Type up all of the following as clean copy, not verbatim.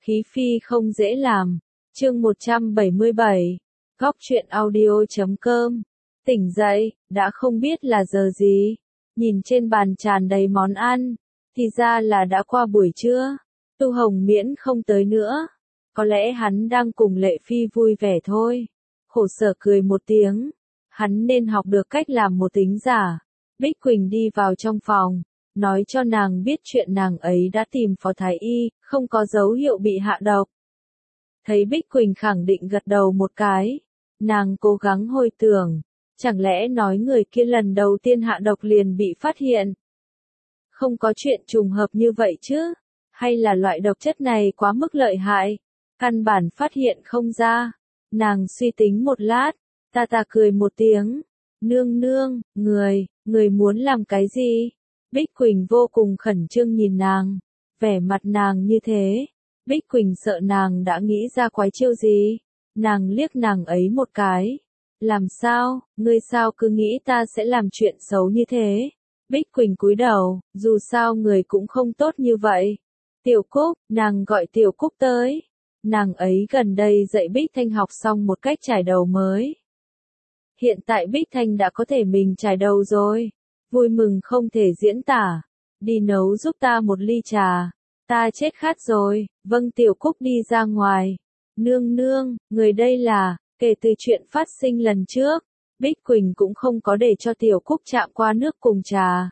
Khí phi không dễ làm. Chương 177. Góc truyện audio.com. Tỉnh dậy, đã không biết là giờ gì. Nhìn trên bàn tràn đầy món ăn, thì ra là đã qua buổi trưa. Tu Hồng miễn không tới nữa. Có lẽ hắn đang cùng Lệ Phi vui vẻ thôi. Khổ sở cười một tiếng. Hắn nên học được cách làm một tính giả. Bích Quỳnh đi vào trong phòng, nói cho nàng biết chuyện nàng ấy đã tìm Phó Thái Y, không có dấu hiệu bị hạ độc. Thấy Bích Quỳnh khẳng định gật đầu một cái, nàng cố gắng hồi tưởng, chẳng lẽ nói người kia lần đầu tiên hạ độc liền bị phát hiện? Không có chuyện trùng hợp như vậy chứ, hay là loại độc chất này quá mức lợi hại, căn bản phát hiện không ra. Nàng suy tính một lát, ta cười một tiếng, nương nương, người muốn làm cái gì? Bích Quỳnh vô cùng khẩn trương nhìn nàng, vẻ mặt nàng như thế. Bích Quỳnh sợ nàng đã nghĩ ra quái chiêu gì, nàng liếc nàng ấy một cái. Làm sao, ngươi sao cứ nghĩ ta sẽ làm chuyện xấu như thế? Bích Quỳnh cúi đầu, dù sao người cũng không tốt như vậy. Tiểu Cúc, nàng gọi Tiểu Cúc tới. Nàng ấy gần đây dạy Bích Thanh học xong một cách chải đầu mới. Hiện tại Bích Thanh đã có thể mình chải đầu rồi. Vui mừng không thể diễn tả. Đi nấu giúp ta một ly trà. Ta chết khát rồi. Vâng, Tiểu Cúc đi ra ngoài. Nương nương, người đây là, kể từ chuyện phát sinh lần trước, Bích Quỳnh cũng không có để cho Tiểu Cúc chạm qua nước cùng trà.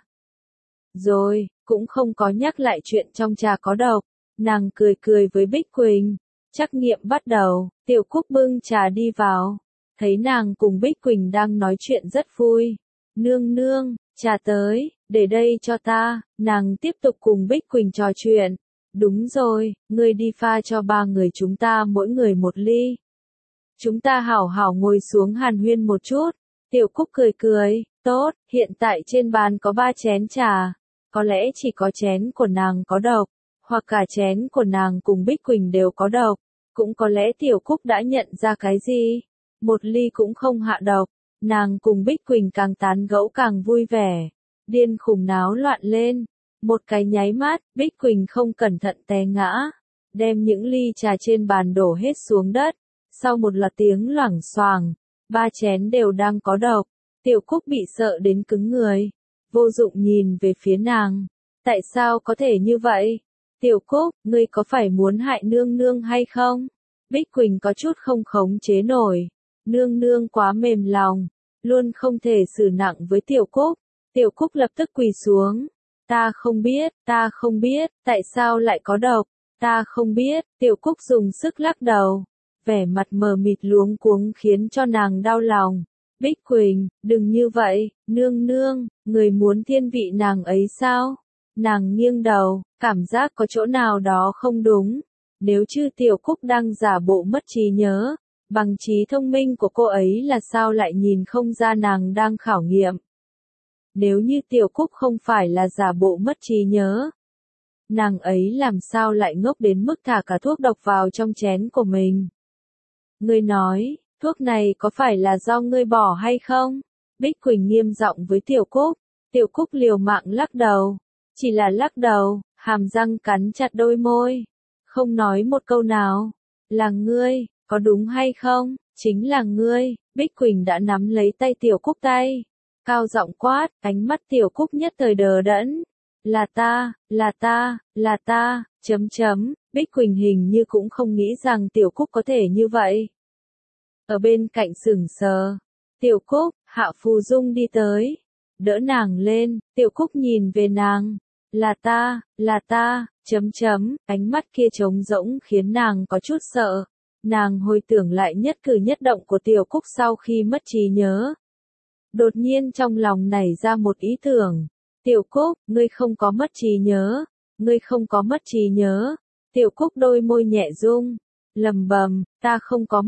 Rồi, cũng không có nhắc lại chuyện trong trà có độc. Nàng cười với Bích Quỳnh. Trắc nghiệm bắt đầu, Tiểu Cúc bưng trà đi vào. Thấy nàng cùng Bích Quỳnh đang nói chuyện rất vui. Nương nương, trà tới, để đây cho ta. Nàng tiếp tục cùng Bích Quỳnh trò chuyện. Đúng rồi, ngươi đi pha cho ba người chúng ta mỗi người một ly. Chúng ta hảo hảo ngồi xuống hàn huyên một chút. Tiểu Cúc cười, tốt, hiện tại trên bàn có 3 chén trà. Có lẽ chỉ có chén của nàng có độc, hoặc cả chén của nàng cùng Bích Quỳnh đều có độc. Cũng có lẽ Tiểu Cúc đã nhận ra cái gì. Một ly cũng không hạ độc. Nàng cùng Bích Quỳnh càng tán gẫu càng vui vẻ. Điên khùng náo loạn lên. Một cái nháy mắt, Bích Quỳnh không cẩn thận té ngã. Đem những ly trà trên bàn đổ hết xuống đất. Sau một loạt tiếng loảng xoảng, 3 chén đều đang có độc. Tiểu Cúc bị sợ đến cứng người. Vô dụng nhìn về phía nàng. Tại sao có thể như vậy? Tiểu Cúc, ngươi có phải muốn hại nương nương hay không? Bích Quỳnh có chút không khống chế nổi. Nương nương quá mềm lòng, luôn không thể xử nặng với Tiểu Cúc. Tiểu Cúc lập tức quỳ xuống. Ta không biết, tại sao lại có độc? Ta không biết, Tiểu Cúc dùng sức lắc đầu. Vẻ mặt mờ mịt luống cuống khiến cho nàng đau lòng. Bích Quỳnh, đừng như vậy, nương nương, người muốn thiên vị nàng ấy sao? Nàng nghiêng đầu, cảm giác có chỗ nào đó không đúng. Nếu như Tiểu Cúc đang giả bộ mất trí nhớ, bằng trí thông minh của cô ấy là sao lại nhìn không ra nàng đang khảo nghiệm? Nếu như Tiểu Cúc không phải là giả bộ mất trí nhớ, nàng ấy làm sao lại ngốc đến mức thả cả thuốc độc vào trong chén của mình? Ngươi nói, thuốc này có phải là do ngươi bỏ hay không? Bích Quỳnh nghiêm giọng với Tiểu Cúc. Tiểu Cúc liều mạng lắc đầu. Chỉ là lắc đầu, hàm răng cắn chặt đôi môi. Không nói một câu nào. Là ngươi, có đúng hay không? Chính là ngươi. Bích Quỳnh đã nắm lấy tay Tiểu Cúc tay. Cao giọng quát, ánh mắt Tiểu Cúc nhất thời đờ đẫn. Là ta, chấm. Bích Quỳnh hình như cũng không nghĩ rằng Tiểu Cúc có thể như vậy. Ở bên cạnh sững sờ. Tiểu Cúc, Hạ Phù Dung đi tới. Đỡ nàng lên, Tiểu Cúc nhìn về nàng. Là ta, chấm. Ánh mắt kia trống rỗng khiến nàng có chút sợ. Nàng hồi tưởng lại nhất cử nhất động của Tiểu Cúc sau khi mất trí nhớ. Đột nhiên trong lòng nảy ra một ý tưởng. Tiểu Cúc, ngươi không có mất trí nhớ. Tiểu Cúc đôi môi nhẹ rung. Lầm bầm, ta không có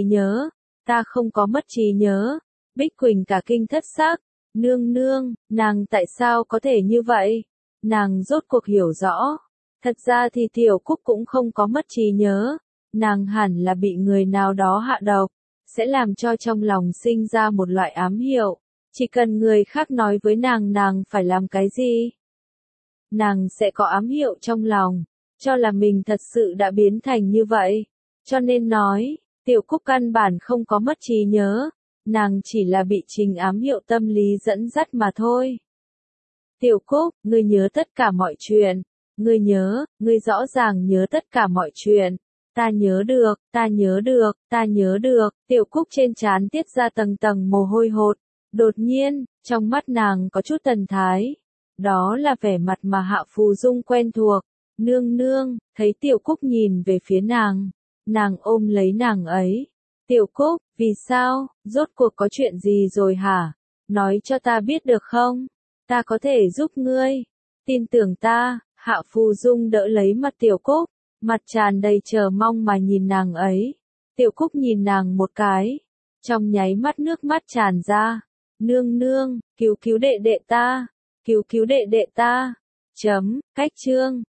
mất trí nhớ. Bích Quỳnh cả kinh thất sắc. Nương, nàng tại sao có thể như vậy? Nàng rốt cuộc hiểu rõ. Thật ra thì Tiểu Cúc cũng không có mất trí nhớ. Nàng hẳn là bị người nào đó hạ độc. Sẽ làm cho trong lòng sinh ra một loại ám hiệu. Chỉ cần người khác nói với nàng phải làm cái gì, nàng sẽ có ám hiệu trong lòng. cho là mình thật sự đã biến thành như vậy. Cho nên nói, Tiểu Cúc căn bản không có mất trí nhớ, nàng chỉ là bị Trình ám hiệu tâm lý dẫn dắt mà thôi. Tiểu Cúc, ngươi nhớ tất cả mọi chuyện. Ngươi nhớ, ngươi rõ ràng nhớ tất cả mọi chuyện. Ta nhớ được, ta nhớ được, ta nhớ được. Tiểu Cúc trên trán tiết ra tầng tầng mồ hôi hột. Đột nhiên, trong mắt nàng có chút thần thái. Đó là vẻ mặt mà Hạ Phù Dung quen thuộc. Nương nương, thấy Tiểu Cúc nhìn về phía nàng. Nàng ôm lấy nàng ấy. Tiểu Cúc, vì sao, rốt cuộc có chuyện gì rồi hả? Nói cho ta biết được không? Ta có thể giúp ngươi. Tin tưởng ta. Hạ Phù Dung đỡ lấy mặt Tiểu Cúc, mặt tràn đầy chờ mong mà nhìn nàng ấy. Tiểu Cúc nhìn nàng một cái, trong nháy mắt nước mắt tràn ra. Nương nương, cứu cứu đệ đệ ta, cứu cứu đệ đệ ta. Cách chương.